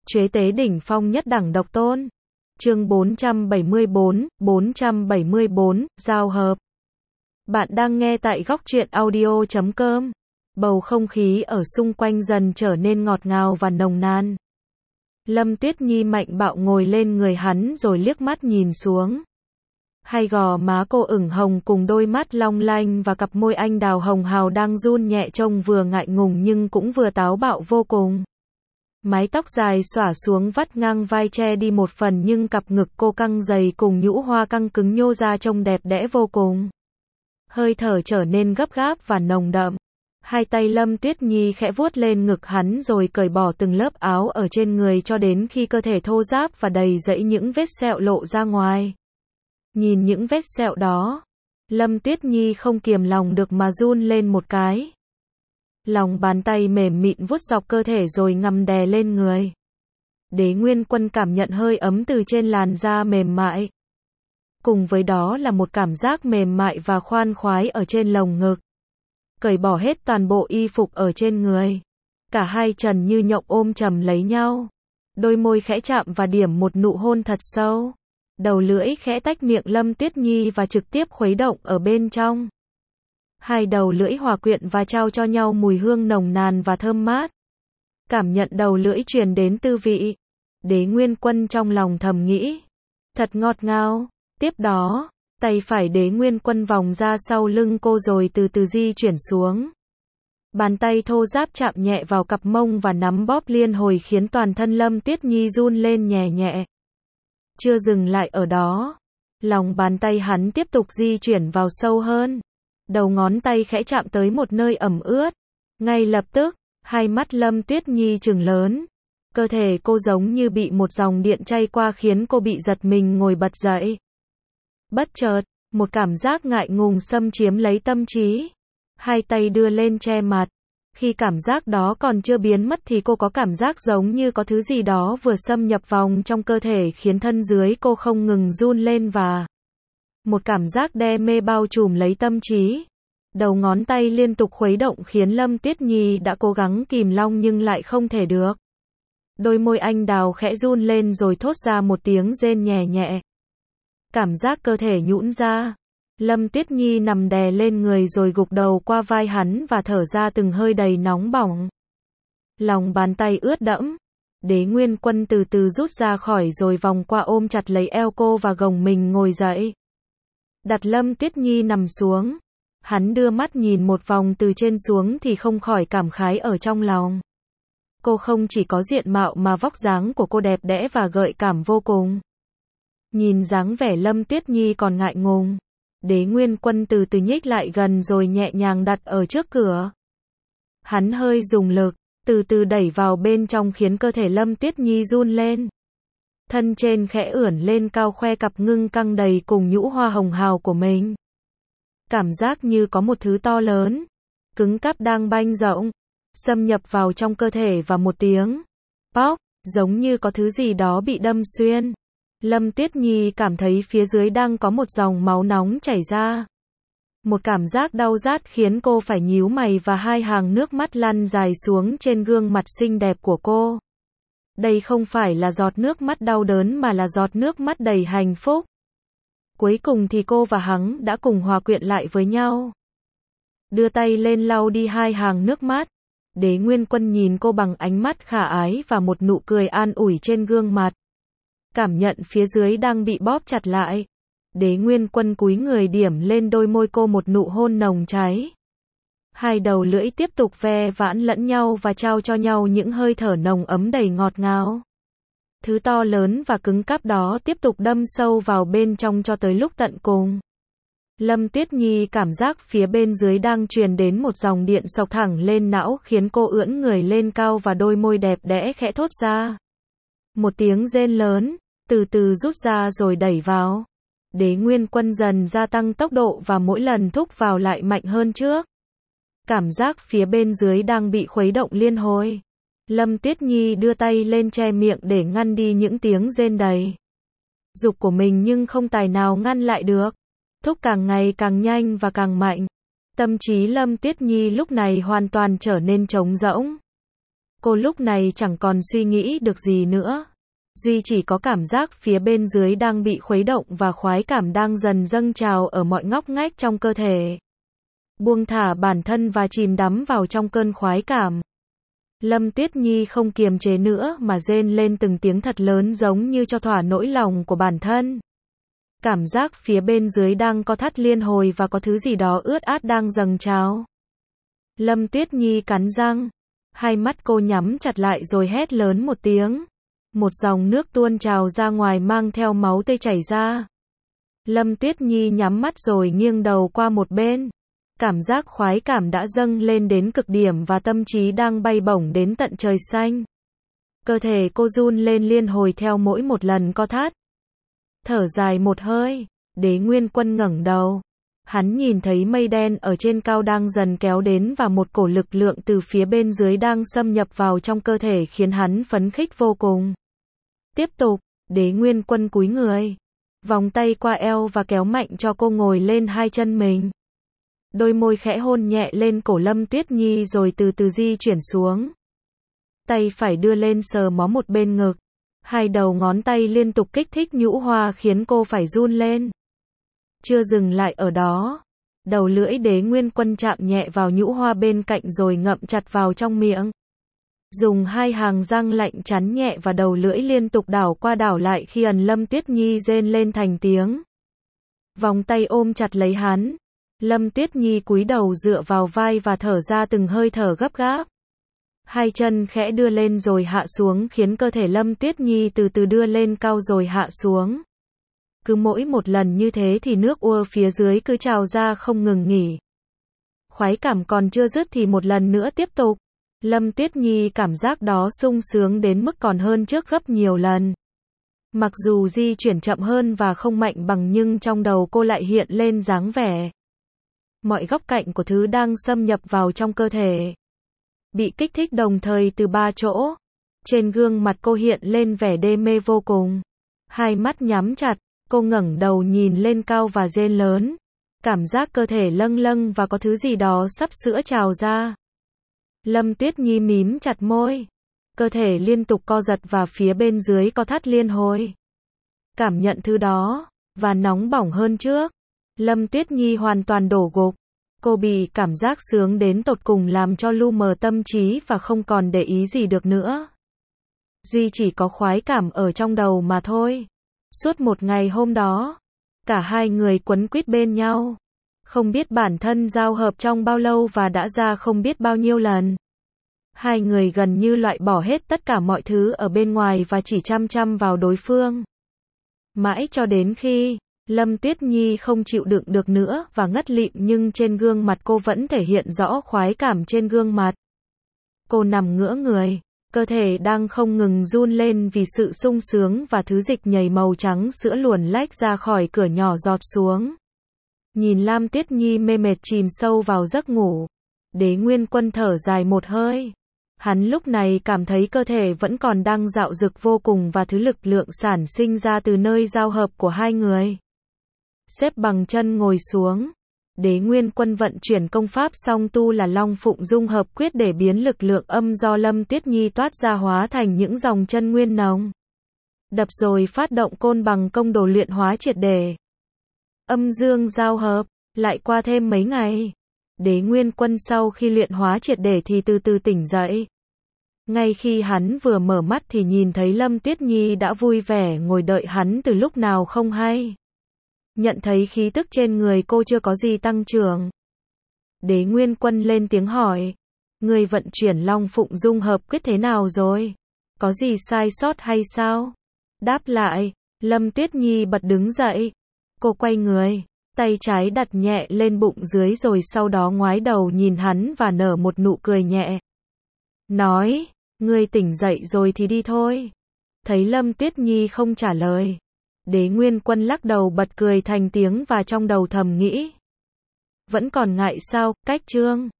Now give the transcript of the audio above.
Chế tế đỉnh phong nhất đẳng độc tôn. Chương 474, giao hợp. Bạn đang nghe tại góc truyện audio.com. Bầu không khí ở xung quanh dần trở nên ngọt ngào và nồng nàn. Lâm Tuyết Nhi mạnh bạo ngồi lên người hắn rồi liếc mắt nhìn xuống. Hai gò má cô ửng hồng cùng đôi mắt long lanh và cặp môi anh đào hồng hào đang run nhẹ trông vừa ngại ngùng nhưng cũng vừa táo bạo vô cùng. Mái tóc dài xõa xuống vắt ngang vai che đi một phần nhưng cặp ngực cô căng dày cùng nhũ hoa căng cứng nhô ra trông đẹp đẽ vô cùng. Hơi thở trở nên gấp gáp và nồng đậm. Hai tay Lâm Tuyết Nhi khẽ vuốt lên ngực hắn rồi cởi bỏ từng lớp áo ở trên người cho đến khi cơ thể thô ráp và đầy rẫy những vết sẹo lộ ra ngoài. Nhìn những vết sẹo đó, Lâm Tuyết Nhi không kiềm lòng được mà run lên một cái. Lòng bàn tay mềm mịn vuốt dọc cơ thể rồi ngầm đè lên người. Đế Nguyên Quân cảm nhận hơi ấm từ trên làn da mềm mại. Cùng với đó là một cảm giác mềm mại và khoan khoái ở trên lồng ngực. Cởi bỏ hết toàn bộ y phục ở trên người. Cả hai trần như nhộng ôm chầm lấy nhau. Đôi môi khẽ chạm và điểm một nụ hôn thật sâu. Đầu lưỡi khẽ tách miệng Lâm Tuyết Nhi và trực tiếp khuấy động ở bên trong. Hai đầu lưỡi hòa quyện và trao cho nhau mùi hương nồng nàn và thơm mát. Cảm nhận đầu lưỡi truyền đến tư vị. Đế Nguyên Quân trong lòng thầm nghĩ. Thật ngọt ngào. Tiếp đó, tay phải Đế Nguyên Quân vòng ra sau lưng cô rồi từ từ di chuyển xuống. Bàn tay thô ráp chạm nhẹ vào cặp mông và nắm bóp liên hồi khiến toàn thân Lâm Tuyết Nhi run lên nhẹ nhẹ. Chưa dừng lại ở đó. Lòng bàn tay hắn tiếp tục di chuyển vào sâu hơn. Đầu ngón tay khẽ chạm tới một nơi ẩm ướt. Ngay lập tức, hai mắt Lâm Tuyết Nhi trừng lớn. Cơ thể cô giống như bị một dòng điện chay qua khiến cô bị giật mình ngồi bật dậy. Bất chợt, một cảm giác ngại ngùng xâm chiếm lấy tâm trí. Hai tay đưa lên che mặt. Khi cảm giác đó còn chưa biến mất thì cô có cảm giác giống như có thứ gì đó vừa xâm nhập vòng trong cơ thể khiến thân dưới cô không ngừng run lên và một cảm giác đê mê bao trùm lấy tâm trí. Đầu ngón tay liên tục khuấy động khiến Lâm Tuyết Nhi đã cố gắng kìm lòng nhưng lại không thể được. Đôi môi anh đào khẽ run lên rồi thốt ra một tiếng rên nhẹ nhẹ. Cảm giác cơ thể nhũn ra. Lâm Tuyết Nhi nằm đè lên người rồi gục đầu qua vai hắn và thở ra từng hơi đầy nóng bỏng. Lòng bàn tay ướt đẫm. Đế Nguyên Quân từ từ rút ra khỏi rồi vòng qua ôm chặt lấy eo cô và gồng mình ngồi dậy. Đặt Lâm Tuyết Nhi nằm xuống. Hắn đưa mắt nhìn một vòng từ trên xuống thì không khỏi cảm khái ở trong lòng. Cô không chỉ có diện mạo mà vóc dáng của cô đẹp đẽ và gợi cảm vô cùng. Nhìn dáng vẻ Lâm Tuyết Nhi còn ngại ngùng. Đế Nguyên Quân từ từ nhích lại gần rồi nhẹ nhàng đặt ở trước cửa. Hắn hơi dùng lực, từ từ đẩy vào bên trong khiến cơ thể Lâm Tuyết Nhi run lên. Thân trên khẽ ưỡn lên cao khoe cặp ngưng căng đầy cùng nhũ hoa hồng hào của mình. Cảm giác như có một thứ to lớn, cứng cáp đang banh rộng, xâm nhập vào trong cơ thể và một tiếng pop, giống như có thứ gì đó bị đâm xuyên. Lâm Tuyết Nhi cảm thấy phía dưới đang có một dòng máu nóng chảy ra. Một cảm giác đau rát khiến cô phải nhíu mày và hai hàng nước mắt lăn dài xuống trên gương mặt xinh đẹp của cô. Đây không phải là giọt nước mắt đau đớn mà là giọt nước mắt đầy hạnh phúc. Cuối cùng thì cô và hắn đã cùng hòa quyện lại với nhau. Đưa tay lên lau đi hai hàng nước mắt. Đế Nguyên Quân nhìn cô bằng ánh mắt khả ái và một nụ cười an ủi trên gương mặt. Cảm nhận phía dưới đang bị bóp chặt lại. Đế Nguyên Quân cúi người điểm lên đôi môi cô một nụ hôn nồng cháy. Hai đầu lưỡi tiếp tục ve vãn lẫn nhau và trao cho nhau những hơi thở nồng ấm đầy ngọt ngào. Thứ to lớn và cứng cáp đó tiếp tục đâm sâu vào bên trong cho tới lúc tận cùng. Lâm Tuyết Nhi cảm giác phía bên dưới đang truyền đến một dòng điện xộc thẳng lên não khiến cô ưỡn người lên cao và đôi môi đẹp đẽ khẽ thốt ra. Một tiếng rên lớn, từ từ rút ra rồi đẩy vào. Đế Nguyên Quân dần gia tăng tốc độ và mỗi lần thúc vào lại mạnh hơn trước. Cảm giác phía bên dưới đang bị khuấy động liên hồi. Lâm Tuyết Nhi đưa tay lên che miệng để ngăn đi những tiếng rên đầy dục của mình nhưng không tài nào ngăn lại được. Thúc càng ngày càng nhanh và càng mạnh. Tâm trí Lâm Tuyết Nhi lúc này hoàn toàn trở nên trống rỗng. Cô lúc này chẳng còn suy nghĩ được gì nữa. Duy chỉ có cảm giác phía bên dưới đang bị khuấy động và khoái cảm đang dần dâng trào ở mọi ngóc ngách trong cơ thể. Buông thả bản thân và chìm đắm vào trong cơn khoái cảm. Lâm Tuyết Nhi không kiềm chế nữa mà rên lên từng tiếng thật lớn giống như cho thỏa nỗi lòng của bản thân. Cảm giác phía bên dưới đang co thắt liên hồi và có thứ gì đó ướt át đang dâng trào. Lâm Tuyết Nhi cắn răng. Hai mắt cô nhắm chặt lại rồi hét lớn một tiếng. Một dòng nước tuôn trào ra ngoài mang theo máu tươi chảy ra. Lâm Tuyết Nhi nhắm mắt rồi nghiêng đầu qua một bên. Cảm giác khoái cảm đã dâng lên đến cực điểm và tâm trí đang bay bổng đến tận trời xanh. Cơ thể cô run lên liên hồi theo mỗi một lần co thắt. Thở dài một hơi, Đế Nguyên Quân ngẩng đầu. Hắn nhìn thấy mây đen ở trên cao đang dần kéo đến và một cổ lực lượng từ phía bên dưới đang xâm nhập vào trong cơ thể khiến hắn phấn khích vô cùng. Tiếp tục, Đế Nguyên Quân cúi người, vòng tay qua eo và kéo mạnh cho cô ngồi lên hai chân mình. Đôi môi khẽ hôn nhẹ lên cổ Lâm Tuyết Nhi rồi từ từ di chuyển xuống. Tay phải đưa lên sờ mó một bên ngực. Hai đầu ngón tay liên tục kích thích nhũ hoa khiến cô phải run lên. Chưa dừng lại ở đó. Đầu lưỡi Đế Nguyên Quân chạm nhẹ vào nhũ hoa bên cạnh rồi ngậm chặt vào trong miệng. Dùng hai hàng răng lạnh chắn nhẹ và đầu lưỡi liên tục đảo qua đảo lại khi ẩn Lâm Tuyết Nhi rên lên thành tiếng. Vòng tay ôm chặt lấy hắn. Lâm Tuyết Nhi cúi đầu dựa vào vai và thở ra từng hơi thở gấp gáp. Hai chân khẽ đưa lên rồi hạ xuống khiến cơ thể Lâm Tuyết Nhi từ từ đưa lên cao rồi hạ xuống. Cứ mỗi một lần như thế thì nước ua phía dưới cứ trào ra không ngừng nghỉ. Khoái cảm còn chưa dứt thì một lần nữa tiếp tục. Lâm Tuyết Nhi cảm giác đó sung sướng đến mức còn hơn trước gấp nhiều lần. Mặc dù di chuyển chậm hơn và không mạnh bằng nhưng trong đầu cô lại hiện lên dáng vẻ. Mọi góc cạnh của thứ đang xâm nhập vào trong cơ thể. Bị kích thích đồng thời từ ba chỗ. Trên gương mặt cô hiện lên vẻ đê mê vô cùng. Hai mắt nhắm chặt, cô ngẩng đầu nhìn lên cao và rên lớn. Cảm giác cơ thể lâng lâng và có thứ gì đó sắp sữa trào ra. Lâm Tuyết Nhi mím chặt môi. Cơ thể liên tục co giật và phía bên dưới co thắt liên hồi. Cảm nhận thứ đó, và nóng bỏng hơn trước. Lâm Tuyết Nhi hoàn toàn đổ gục. Cô bị cảm giác sướng đến tột cùng làm cho lu mờ tâm trí và không còn để ý gì được nữa. Duy chỉ có khoái cảm ở trong đầu mà thôi. Suốt một ngày hôm đó, cả hai người quấn quýt bên nhau. Không biết bản thân giao hợp trong bao lâu và đã ra không biết bao nhiêu lần. Hai người gần như loại bỏ hết tất cả mọi thứ ở bên ngoài và chỉ chăm chăm vào đối phương. Mãi cho đến khi Lâm Tuyết Nhi không chịu đựng được nữa và ngất lịm nhưng trên gương mặt cô vẫn thể hiện rõ khoái cảm trên gương mặt. Cô nằm ngửa người, cơ thể đang không ngừng run lên vì sự sung sướng và thứ dịch nhầy màu trắng sữa luồn lách ra khỏi cửa nhỏ giọt xuống. Nhìn Lam Tuyết Nhi mê mệt chìm sâu vào giấc ngủ. Đế Nguyên Quân thở dài một hơi. Hắn lúc này cảm thấy cơ thể vẫn còn đang dạo dực vô cùng và thứ lực lượng sản sinh ra từ nơi giao hợp của hai người. Xếp bằng chân ngồi xuống. Đế Nguyên Quân vận chuyển công pháp song tu là Long Phụng Dung Hợp Quyết để biến lực lượng âm do Lâm Tuyết Nhi toát ra hóa thành những dòng chân nguyên nồng. Đập rồi phát động côn bằng công đồ luyện hóa triệt để. Âm dương giao hợp, lại qua thêm mấy ngày. Đế Nguyên Quân sau khi luyện hóa triệt để thì từ từ tỉnh dậy. Ngay khi hắn vừa mở mắt thì nhìn thấy Lâm Tuyết Nhi đã vui vẻ ngồi đợi hắn từ lúc nào không hay. Nhận thấy khí tức trên người cô chưa có gì tăng trưởng. Đế Nguyên Quân lên tiếng hỏi. Người vận chuyển Long Phụng Dung Hợp Quyết thế nào rồi? Có gì sai sót hay sao? Đáp lại, Lâm Tuyết Nhi bật đứng dậy. Cô quay người, tay trái đặt nhẹ lên bụng dưới rồi sau đó ngoái đầu nhìn hắn và nở một nụ cười nhẹ. Nói, ngươi tỉnh dậy rồi thì đi thôi. Thấy Lâm Tuyết Nhi không trả lời. Đế Nguyên Quân lắc đầu bật cười thành tiếng và trong đầu thầm nghĩ. Vẫn còn ngại sao, cách chương.